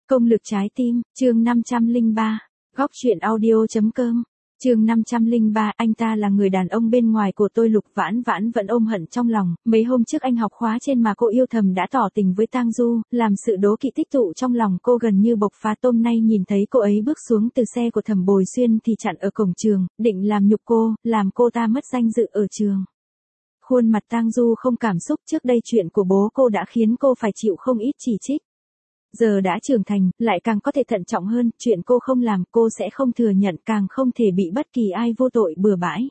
Công lực trái tim, chương 503. Góc truyện audio.com. Chương 503, anh ta là người đàn ông bên ngoài của tôi. Lục Vãn Vãn vẫn ôm hận trong lòng, mấy hôm trước anh học khóa trên mà cô yêu thầm đã tỏ tình với Tang Du, làm sự đố kỵ tích tụ trong lòng cô gần như bộc phát. Hôm nay nhìn thấy cô ấy bước xuống từ xe của Thẩm Bồi Xuyên thì chặn ở cổng trường, định làm nhục cô, làm cô ta mất danh dự ở trường. Khuôn mặt Tang Du không cảm xúc, trước đây chuyện của bố cô đã khiến cô phải chịu không ít chỉ trích. Giờ đã trưởng thành, lại càng có thể thận trọng hơn, chuyện cô không làm cô sẽ không thừa nhận, càng không thể bị bất kỳ ai vô tội bừa bãi.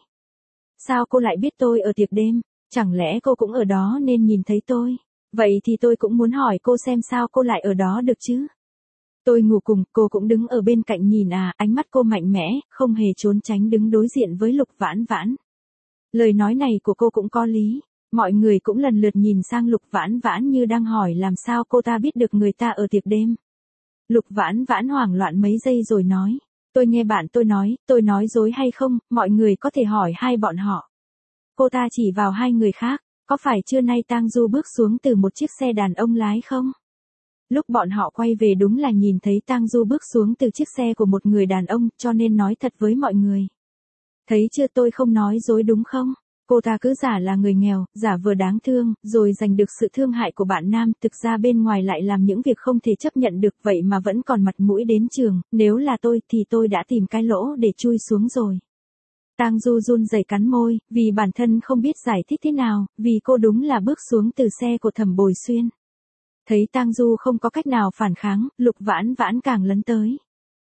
Sao cô lại biết tôi ở tiệc đêm? Chẳng lẽ cô cũng ở đó nên nhìn thấy tôi? Vậy thì tôi cũng muốn hỏi cô xem sao cô lại ở đó được chứ? Tôi ngủ cùng, cô cũng đứng ở bên cạnh nhìn à, ánh mắt cô mạnh mẽ, không hề trốn tránh đứng đối diện với Lục Vãn Vãn. Lời nói này của cô cũng có lý. Mọi người cũng lần lượt nhìn sang Lục Vãn Vãn như đang hỏi làm sao cô ta biết được người ta ở tiệc đêm. Lục Vãn Vãn hoảng loạn mấy giây rồi nói, tôi nghe bạn tôi nói dối hay không, mọi người có thể hỏi hai bọn họ. Cô ta chỉ vào hai người khác, có phải trưa nay Tang Du bước xuống từ một chiếc xe đàn ông lái không? Lúc bọn họ quay về đúng là nhìn thấy Tang Du bước xuống từ chiếc xe của một người đàn ông, cho nên nói thật với mọi người. Thấy chưa, tôi không nói dối đúng không? Cô ta cứ giả là người nghèo, giả vờ đáng thương, rồi giành được sự thương hại của bạn nam, thực ra bên ngoài lại làm những việc không thể chấp nhận được, vậy mà vẫn còn mặt mũi đến trường, nếu là tôi thì tôi đã tìm cái lỗ để chui xuống rồi. Tang Du run rẩy cắn môi, vì bản thân không biết giải thích thế nào, vì cô đúng là bước xuống từ xe của Thẩm Bồi Xuyên. Thấy Tang Du không có cách nào phản kháng, Lục Vãn Vãn càng lấn tới.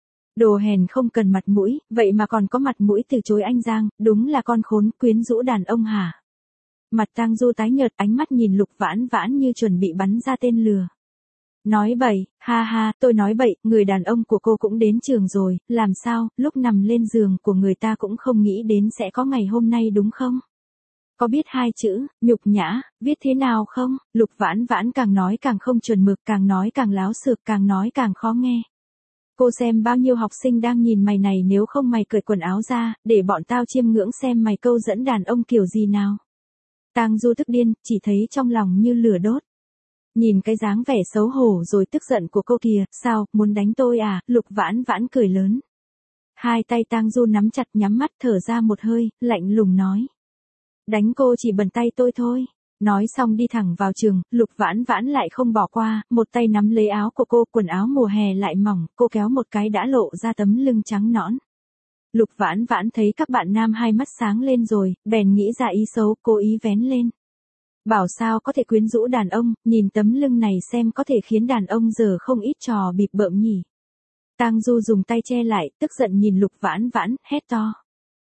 Đồ hèn không cần mặt mũi, vậy mà còn có mặt mũi từ chối anh Giang, đúng là con khốn quyến rũ đàn ông hả? Mặt Tang Du tái nhợt, ánh mắt nhìn Lục Vãn Vãn như chuẩn bị bắn ra tên lừa. Nói bậy, ha ha, tôi nói bậy, người đàn ông của cô cũng đến trường rồi, làm sao, lúc nằm lên giường của người ta cũng không nghĩ đến sẽ có ngày hôm nay đúng không? Có biết hai chữ, nhục nhã, viết thế nào không? Lục Vãn Vãn càng nói càng không chuẩn mực, càng nói càng láo xược, càng nói càng khó nghe. Cô xem bao nhiêu học sinh đang nhìn mày này, nếu không mày cởi quần áo ra, để bọn tao chiêm ngưỡng xem mày câu dẫn đàn ông kiểu gì nào. Tang Du tức điên, chỉ thấy trong lòng như lửa đốt. Nhìn cái dáng vẻ xấu hổ rồi tức giận của cô kìa, sao, muốn đánh tôi à? Lục Vãn Vãn cười lớn. Hai tay Tang Du nắm chặt, nhắm mắt thở ra một hơi, lạnh lùng nói. Đánh cô chỉ bẩn tay tôi thôi. Nói xong đi thẳng vào trường, Lục Vãn Vãn lại không bỏ qua, một tay nắm lấy áo của cô, quần áo mùa hè lại mỏng, cô kéo một cái đã lộ ra tấm lưng trắng nõn. Lục Vãn Vãn thấy các bạn nam hai mắt sáng lên rồi, bèn nghĩ ra ý xấu, cố ý vén lên. Bảo sao có thể quyến rũ đàn ông, nhìn tấm lưng này xem có thể khiến đàn ông giờ không ít trò bịp bợm nhỉ. Tang Du dùng tay che lại, tức giận nhìn Lục Vãn Vãn, hét to.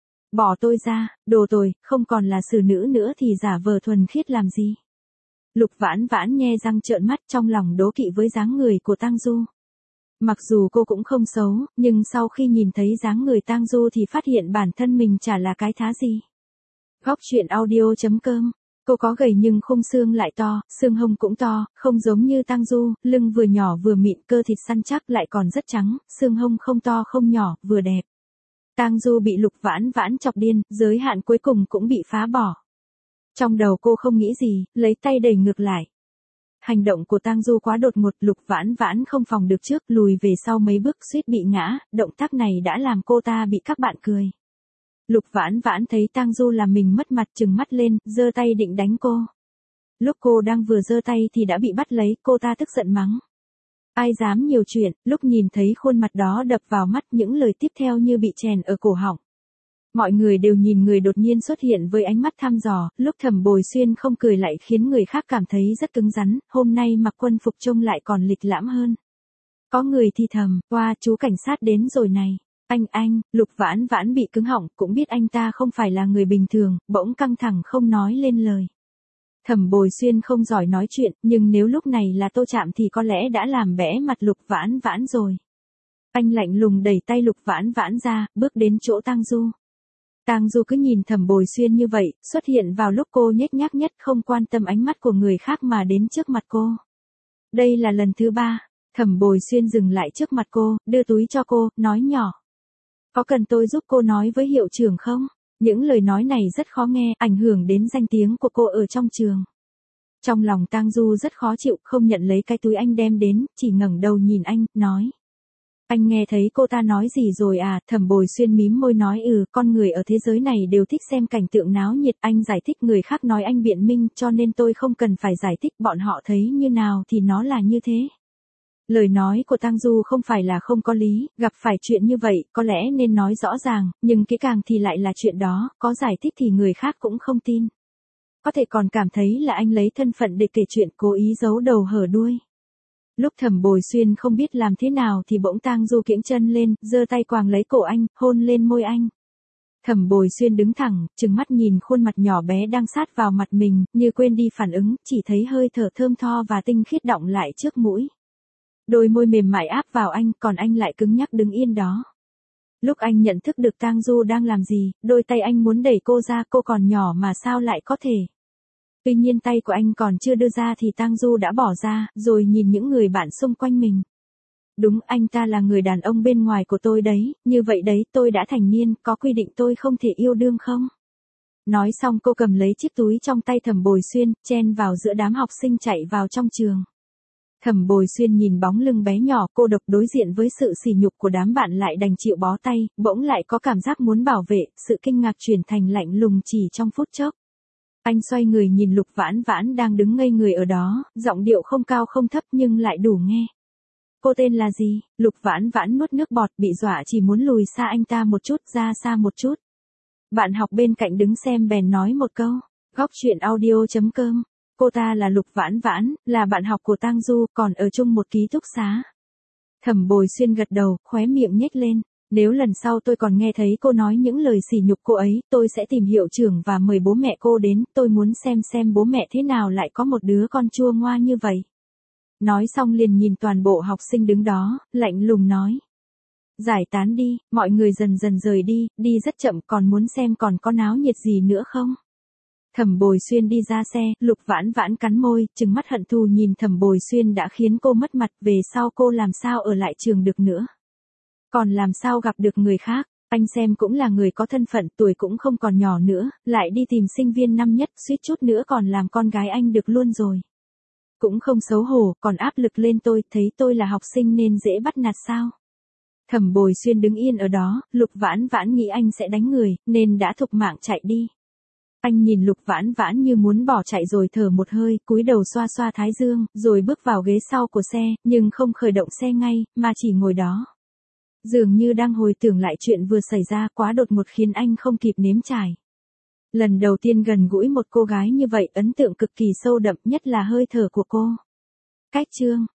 Bỏ tôi ra, đồ tồi, không còn là xử nữ nữa thì giả vờ thuần khiết làm gì. Lục Vãn Vãn nhe răng trợn mắt, trong lòng đố kỵ với dáng người của Tang Du. Mặc dù cô cũng không xấu, nhưng sau khi nhìn thấy dáng người Tang Du thì phát hiện bản thân mình chả là cái thá gì. Góc truyện audio.com. Cô có gầy nhưng khung xương lại to, xương hông cũng to, không giống như Tang Du, lưng vừa nhỏ vừa mịn, cơ thịt săn chắc lại còn rất trắng, xương hông không to không nhỏ, vừa đẹp. Tang Du bị Lục Vãn Vãn chọc điên, giới hạn cuối cùng cũng bị phá bỏ. Trong đầu cô không nghĩ gì, lấy tay đẩy ngược lại. Hành động của Tang Du quá đột ngột, Lục Vãn Vãn không phòng được trước, lùi về sau mấy bước suýt bị ngã, động tác này đã làm cô ta bị các bạn cười. Lục Vãn Vãn thấy Tang Du làm mình mất mặt, trừng mắt lên, giơ tay định đánh cô. Lúc cô đang vừa giơ tay thì đã bị bắt lấy, cô ta tức giận mắng. Ai dám nhiều chuyện, lúc nhìn thấy khuôn mặt đó đập vào mắt, những lời tiếp theo như bị chèn ở cổ họng. Mọi người đều nhìn người đột nhiên xuất hiện với ánh mắt thăm dò, lúc Thẩm Bồi Xuyên không cười lại khiến người khác cảm thấy rất cứng rắn, hôm nay mặc quân phục trông lại còn lịch lãm hơn. Có người thì thầm, oa, chú cảnh sát đến rồi này. Anh, Lục Vãn Vãn bị cứng họng, cũng biết anh ta không phải là người bình thường, bỗng căng thẳng không nói lên lời. Thẩm Bồi Xuyên không giỏi nói chuyện, nhưng nếu lúc này là Tô Trạm thì có lẽ đã làm bẽ mặt Lục Vãn Vãn rồi. Anh lạnh lùng đẩy tay Lục Vãn Vãn ra, bước đến chỗ Tang Du. Tang Du cứ nhìn Thẩm Bồi Xuyên như vậy, xuất hiện vào lúc cô nhếch nhác nhất, không quan tâm ánh mắt của người khác mà đến trước mặt cô. Đây là lần thứ 3, Thẩm Bồi Xuyên dừng lại trước mặt cô, đưa túi cho cô, nói nhỏ. Có cần tôi giúp cô nói với hiệu trưởng không? Những lời nói này rất khó nghe, ảnh hưởng đến danh tiếng của cô ở trong trường. Trong lòng Tang Du rất khó chịu, không nhận lấy cái túi anh đem đến, chỉ ngẩng đầu nhìn anh, nói. Anh nghe thấy cô ta nói gì rồi à? Thẩm Bồi Xuyên mím môi nói con người ở thế giới này đều thích xem cảnh tượng náo nhiệt. Anh giải thích, người khác nói anh biện minh, cho nên tôi không cần phải giải thích, bọn họ thấy như nào thì nó là như thế. Lời nói của Tang Du không phải là không có lý, gặp phải chuyện như vậy, có lẽ nên nói rõ ràng, nhưng kỹ càng thì lại là chuyện đó, có giải thích thì người khác cũng không tin. Có thể còn cảm thấy là anh lấy thân phận để kể chuyện, cố ý giấu đầu hở đuôi. Lúc Thẩm Bồi Xuyên không biết làm thế nào thì bỗng Tang Du kiễng chân lên, giơ tay quàng lấy cổ anh, hôn lên môi anh. Thẩm Bồi Xuyên đứng thẳng, trừng mắt nhìn khuôn mặt nhỏ bé đang sát vào mặt mình, như quên đi phản ứng, chỉ thấy hơi thở thơm tho và tinh khiết đọng lại trước mũi. Đôi môi mềm mại áp vào anh, còn anh lại cứng nhắc đứng yên đó. Lúc anh nhận thức được Tang Du đang làm gì, đôi tay anh muốn đẩy cô ra, cô còn nhỏ mà sao lại có thể. Tuy nhiên tay của anh còn chưa đưa ra thì Tang Du đã bỏ ra, rồi nhìn những người bạn xung quanh mình. Đúng, anh ta là người đàn ông bên ngoài của tôi đấy, như vậy đấy, tôi đã thành niên, có quy định tôi không thể yêu đương không? Nói xong cô cầm lấy chiếc túi trong tay Thẩm Bồi Xuyên, chen vào giữa đám học sinh chạy vào trong trường. Thẩm Bồi Xuyên nhìn bóng lưng bé nhỏ cô độc đối diện với sự sỉ nhục của đám bạn lại đành chịu bó tay, bỗng lại có cảm giác muốn bảo vệ, sự kinh ngạc chuyển thành lạnh lùng chỉ trong phút chốc. Anh xoay người nhìn Lục Vãn Vãn đang đứng ngây người ở đó, giọng điệu không cao không thấp nhưng lại đủ nghe. Cô tên là gì? Lục Vãn Vãn nuốt nước bọt, bị dọa chỉ muốn lùi xa anh ta một chút, ra xa một chút. Bạn học bên cạnh đứng xem bèn nói một câu. Góc chuyện audio.com. Cô ta là Lục Vãn Vãn, là bạn học của Tang Du, còn ở chung một ký túc xá. Thẩm Bồi Xuyên gật đầu, khóe miệng nhếch lên. Nếu lần sau tôi còn nghe thấy cô nói những lời sỉ nhục cô ấy, tôi sẽ tìm hiệu trưởng và mời bố mẹ cô đến, tôi muốn xem bố mẹ thế nào lại có một đứa con chua ngoa như vậy. Nói xong liền nhìn toàn bộ học sinh đứng đó, lạnh lùng nói. Giải tán đi, mọi người dần dần rời đi, đi rất chậm, còn muốn xem còn có náo nhiệt gì nữa không? Thẩm Bồi Xuyên đi ra xe, Lục Vãn Vãn cắn môi, trừng mắt hận thù nhìn Thẩm Bồi Xuyên đã khiến cô mất mặt, về sau cô làm sao ở lại trường được nữa. Còn làm sao gặp được người khác, anh xem cũng là người có thân phận, tuổi cũng không còn nhỏ nữa, lại đi tìm sinh viên năm nhất, suýt chút nữa còn làm con gái anh được luôn rồi. Cũng không xấu hổ, còn áp lực lên tôi, thấy tôi là học sinh nên dễ bắt nạt sao. Thẩm Bồi Xuyên đứng yên ở đó, Lục Vãn Vãn nghĩ anh sẽ đánh người, nên đã thục mạng chạy đi. Anh nhìn Lục Vãn Vãn như muốn bỏ chạy rồi thở một hơi, cúi đầu xoa xoa thái dương, rồi bước vào ghế sau của xe, nhưng không khởi động xe ngay, mà chỉ ngồi đó. Dường như đang hồi tưởng lại chuyện vừa xảy ra, quá đột ngột khiến anh không kịp nếm trải. Lần đầu tiên gần gũi một cô gái như vậy, ấn tượng cực kỳ sâu đậm, nhất là hơi thở của cô. Cách chương